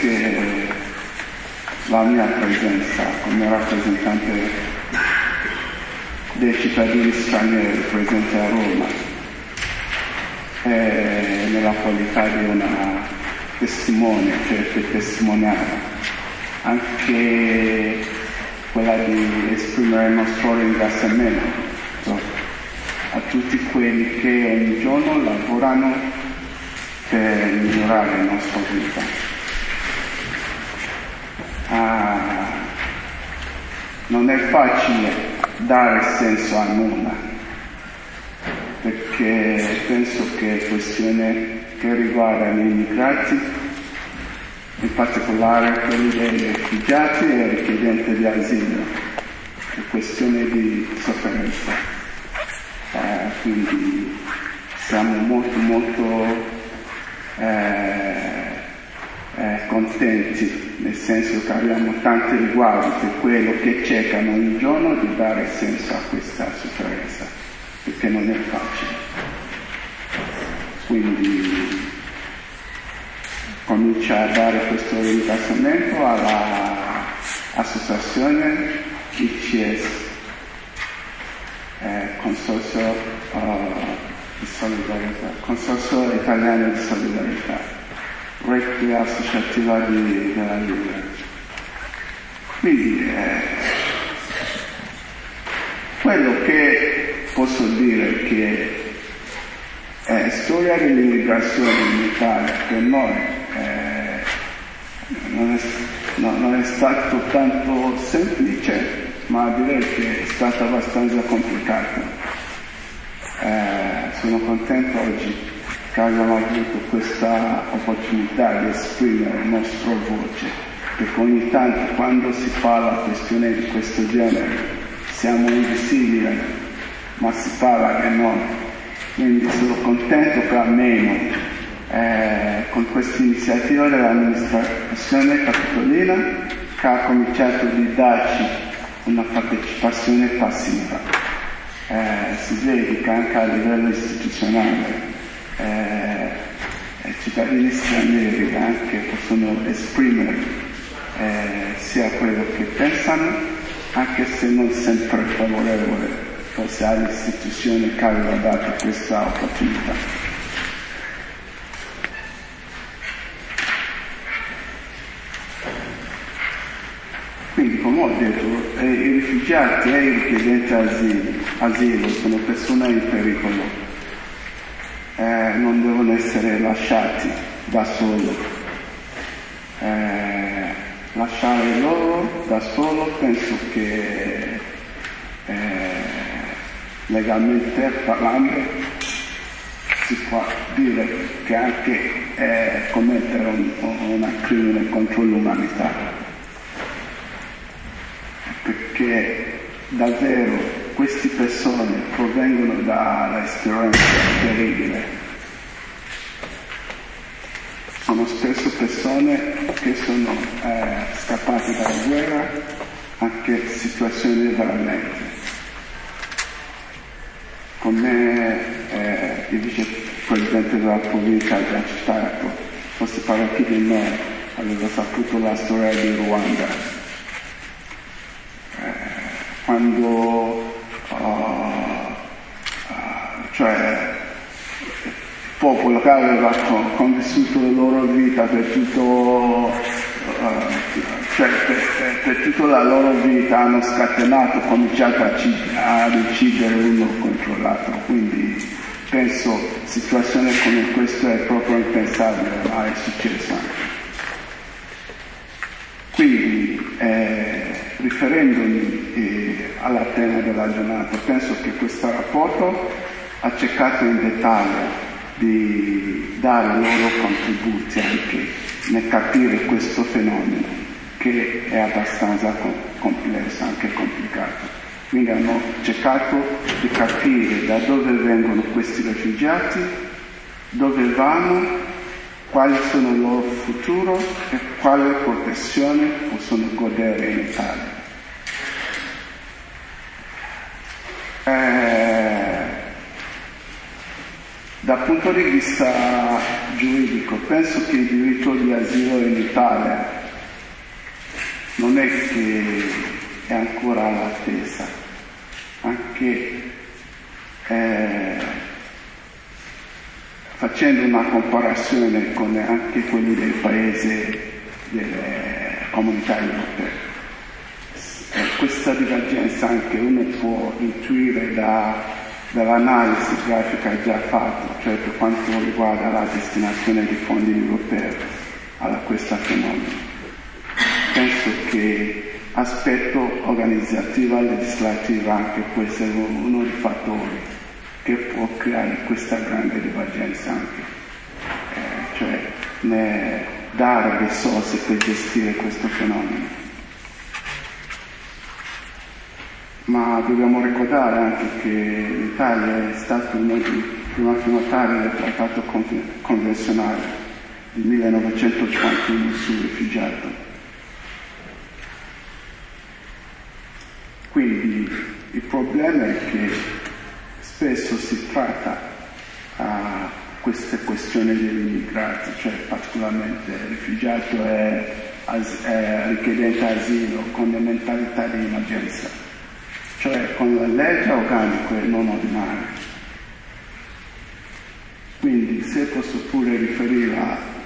anche la mia presenza come rappresentante dei cittadini stranieri presenti a Roma nella qualità di una testimone che testimoniava, anche quella di esprimere il nostro ringraziamento a tutti quelli che ogni giorno lavorano per migliorare la nostra vita. Non è facile dare senso a nulla, perché penso che è questione che riguarda gli immigrati, in particolare quelli dei rifugiati e richiedenti di asilo, è questione di sofferenza. Quindi siamo molto contenti, nel senso che abbiamo tanti riguardi per quello che cercano ogni giorno di dare senso a questa sofferenza, perché non è facile. Quindi comincia a dare questo ringraziamento all'associazione ICS, Consorzio di Solidarietà, Consorzio Italiano di Solidarietà, rete associativa della Libia. Quindi quello che posso dire che storia dell'immigrazione in Italia per noi non è stato tanto semplice, ma direi che è stato abbastanza complicato. Sono contento oggi che abbiamo avuto questa opportunità di esprimere la nostra voce, perché ogni tanto quando si parla di questioni di questo genere siamo invisibili, ma si parla di noi. Quindi sono contento che almeno con questa iniziativa dell'amministrazione capitolina che ha cominciato a darci una partecipazione passiva. Si vede che anche a livello istituzionale cittadini stranieri anche possono esprimere sia quello che pensano, anche se non sempre favorevole, forse all'istituzione che aveva dato questa opportunità. Quindi, come ho detto, i rifugiati e i richiedenti asilo sono persone in pericolo, non devono essere lasciati da soli. Lasciare loro da solo penso che legalmente parlando si può dire che anche commettere un crimine contro l'umanità, perché davvero queste persone provengono dall'esperienza terribile. Sono spesso persone che sono scappate dalla guerra, anche situazioni veramente. Come il vicepresidente della provincia ha già citato, forse parecchi di noi aveva saputo la storia di Ruanda. Quando cioè il popolo che aveva convissuto la loro vita per tutto per tutta la loro vita hanno scatenato, cominciato ad uccidere uno contro l'altro. Quindi penso situazioni come questa è proprio impensabile, ma è successo anche. Quindi riferendomi alla tema della giornata, penso che questo rapporto ha cercato in dettaglio di dare i loro contributi anche nel capire questo fenomeno che è abbastanza complesso, anche complicato. Quindi hanno cercato di capire da dove vengono questi rifugiati, dove vanno, quali sono il loro futuro e quale protezione possono godere in Italia. Dal punto di vista giuridico, penso che il diritto di asilo in Italia non è che è ancora all'altezza, anche facendo una comparazione con anche quelli dei paesi delle comunità europee. Questa divergenza anche uno può intuire dall'analisi grafica già fatta, cioè per quanto riguarda la destinazione di fondi europei a questo fenomeno. Penso che aspetto organizzativo e legislativo anche può essere uno dei fattori che può creare questa grande divergenza anche, cioè dare risorse per gestire questo fenomeno. Ma dobbiamo ricordare anche che l'Italia è stato uno dei primi firmatari del trattato convenzionale del 1951 sul rifugiato. Quindi il problema è che spesso si tratta queste questioni degli immigrati, cioè particolarmente il rifugiato è richiedente asilo con le mentalità di emergenza, cioè con la legge organica e non ordinaria. Quindi se posso pure riferire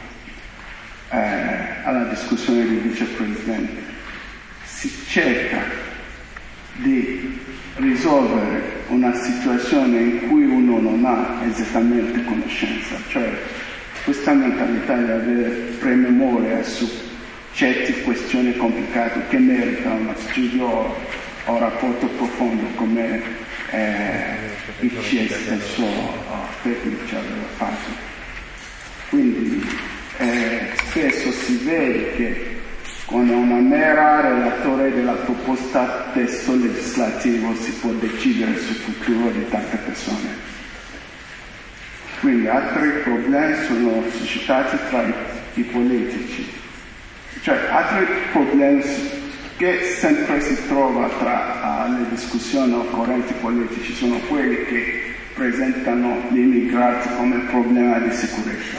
alla discussione del vicepresidente, si cerca di risolvere una situazione in cui uno non ha esattamente conoscenza, cioè questa mentalità di avere prememoria su certe questioni complicate che meritano uno studio o rapporto profondo come il CS stesso tecnici aveva fatto. Quindi spesso si vede che con una mera relatore della proposta testo legislativo si può decidere sul futuro di tante persone. Quindi altri problemi sono suscitati tra i politici, cioè altri problemi che sempre si trova tra le discussioni occorrenti politici sono quelli che presentano gli immigrati come problema di sicurezza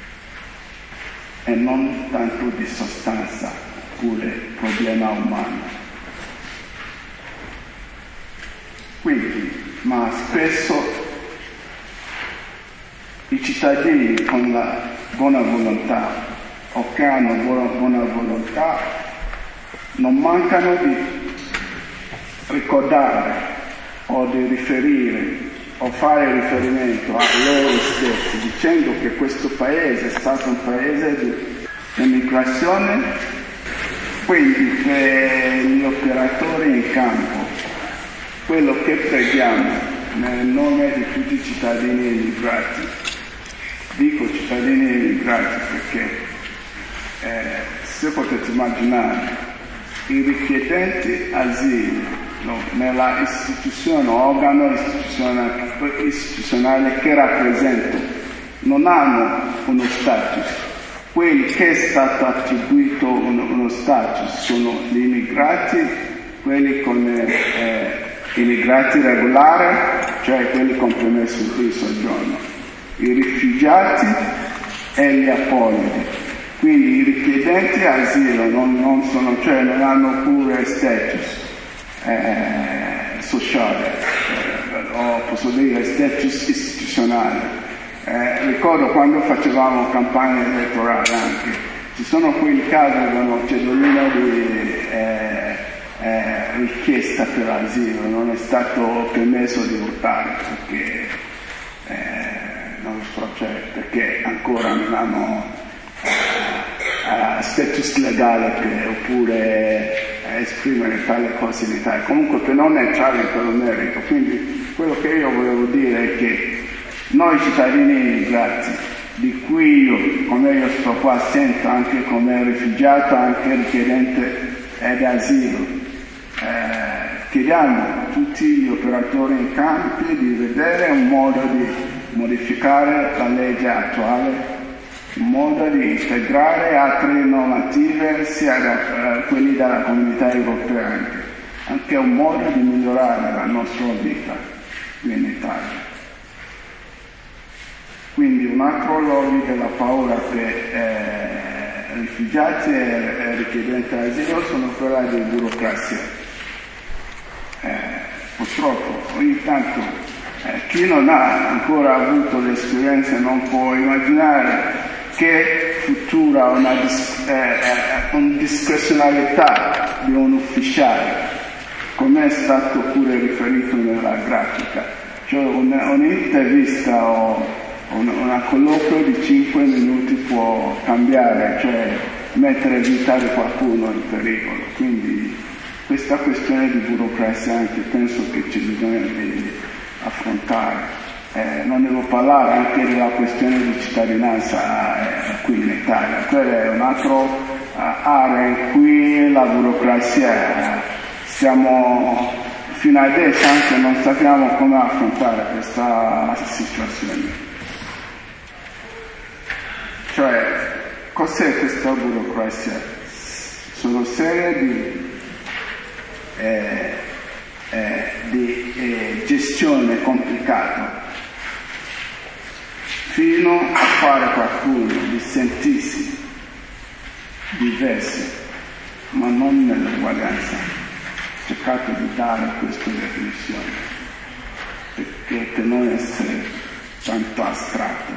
e non tanto di sostanza oppure problema umano. Quindi, ma spesso i cittadini con la buona volontà o che hanno buona volontà non mancano di ricordare o di riferire o fare riferimento a loro stessi dicendo che questo paese è stato un paese di immigrazione, quindi per gli operatori in campo quello che preghiamo nel nome di tutti i cittadini immigrati, dico cittadini immigrati perché se potete immaginare i richiedenti asilo nella istituzione, organo istituzionale che rappresentano, non hanno uno status. Quelli che è stato attribuito uno status sono gli immigrati, quelli con immigrati regolari, cioè quelli con permesso di soggiorno, i rifugiati e gli apolidi. Quindi i richiedenti asilo non sono, cioè non hanno pure status sociale, o posso dire status istituzionale. Ricordo quando facevamo campagna elettorale anche, ci sono quei casi che avevano cedolino di richiesta per asilo, non è stato permesso di votare perché non so, cioè, perché ancora non hanno status legale oppure esprimere tale cose in Italia. Comunque per non entrare in quello merito, quindi quello che io volevo dire è che noi cittadini immigrati, di cui io, come io sto qua, sento anche come rifugiato, anche richiedente d'asilo, chiediamo a tutti gli operatori in campo di vedere un modo di modificare la legge attuale, un modo di integrare altre normative sia da quelli della comunità europea, anche un modo di migliorare la nostra vita qui in Italia. altro lobby della paura per rifugiati e richiedenti asilo sono quella di burocrazia. Purtroppo ogni tanto chi non ha ancora avuto l'esperienza non può immaginare che futura una discrezionalità di un ufficiale, come è stato pure riferito nella grafica. Cioè un'intervista o una colloquio di 5 minuti può cambiare, cioè mettere vita di qualcuno in pericolo. Quindi questa questione di burocrazia anche penso che ci bisogna di affrontare. Non devo parlare anche della questione di cittadinanza qui in Italia. Quella è un'altra area in cui la burocrazia stiamo fino adesso anche non sappiamo come affrontare questa situazione. Cioè, cos'è questa burocrazia? Sono serie di gestione complicata fino a fare qualcuno di sentirsi diversi, ma non nell'uguaglianza. Ho cercato di dare questa definizione per non essere tanto astratto.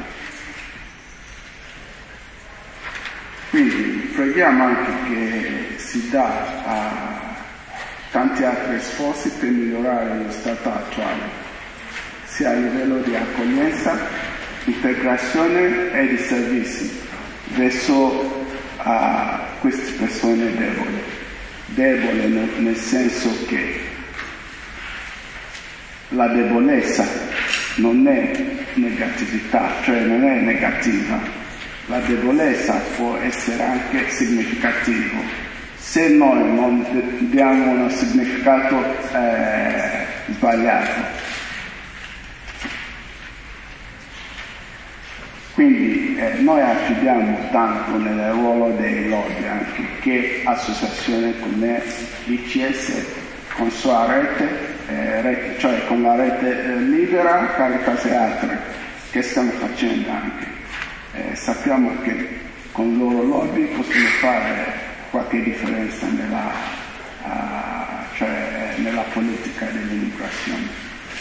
Quindi preghiamo anche che si dà a tanti altri sforzi per migliorare lo stato attuale, sia a livello di accoglienza, integrazione e di servizi verso queste persone debole nel senso che la debolezza non è negatività, cioè non è negativa, la debolezza può essere anche significativo. Se noi non diamo un significato sbagliato. Quindi noi affidiamo tanto nel ruolo dei lobby anche che associazioni come l'ICS con sua rete, cioè con la rete libera, Caritas e altre, che stiamo facendo anche. Sappiamo che con il loro lobby possono fare qualche differenza nella politica dell'immigrazione.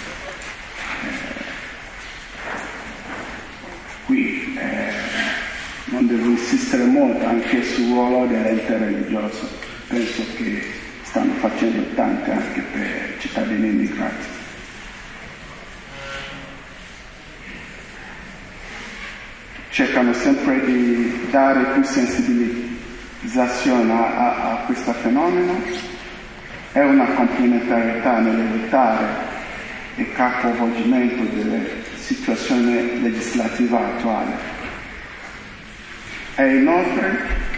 Qui non devo insistere molto anche sul ruolo dell'ente religioso, penso che stanno facendo tanto anche per cittadini immigrati. Cercano sempre di dare più sensibilizzazione a questo fenomeno, è una complementarietà nell'evitare il capovolgimento delle situazione legislativa attuale e inoltre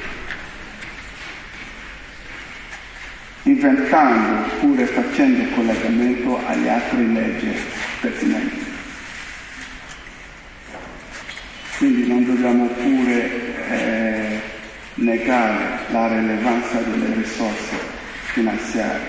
inventando oppure facendo collegamento agli altri leggi pertinenti. Quindi non dobbiamo pure negare la rilevanza delle risorse finanziarie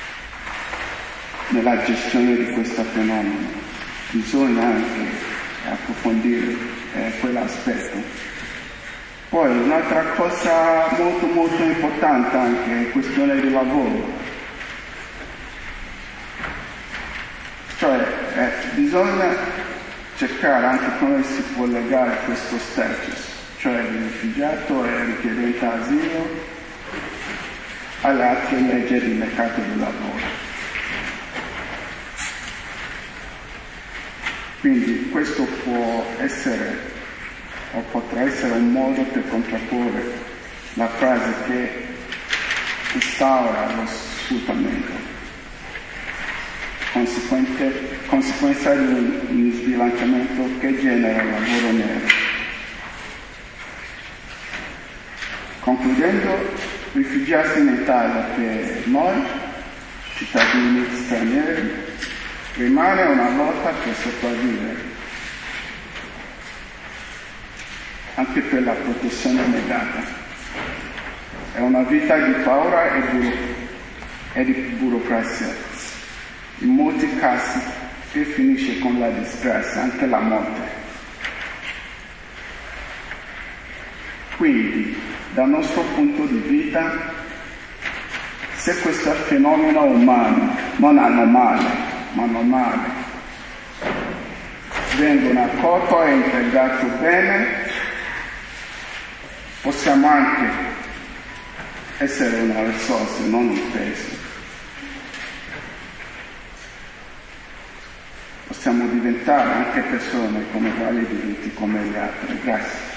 nella gestione di questo fenomeno. Bisogna anche approfondire quell'aspetto. Poi un'altra cosa molto molto importante anche è questione di lavoro. Cioè bisogna cercare anche come si può legare questo status, cioè il rifugiato e richiedente asilo, alle altre leggi di mercato del lavoro. Quindi questo può essere o potrà essere un modo per contrapporre la frase che instaura lo sfruttamento, conseguenza di un sbilanciamento che genera lavoro nero. Concludendo, rifugiarsi in Italia per noi, cittadini stranieri, rimane una lotta per sopravvivere, anche per la protezione negata. È una vita di paura e di burocrazia, in molti casi che finisce con la disgrazia, anche la morte. Quindi, dal nostro punto di vita, se questo fenomeno umano non anomale, ma normale, vengono accolto e integrato bene, possiamo anche essere una risorsa, non un peso. Possiamo diventare anche persone come uguali e diritti come gli altri. Grazie.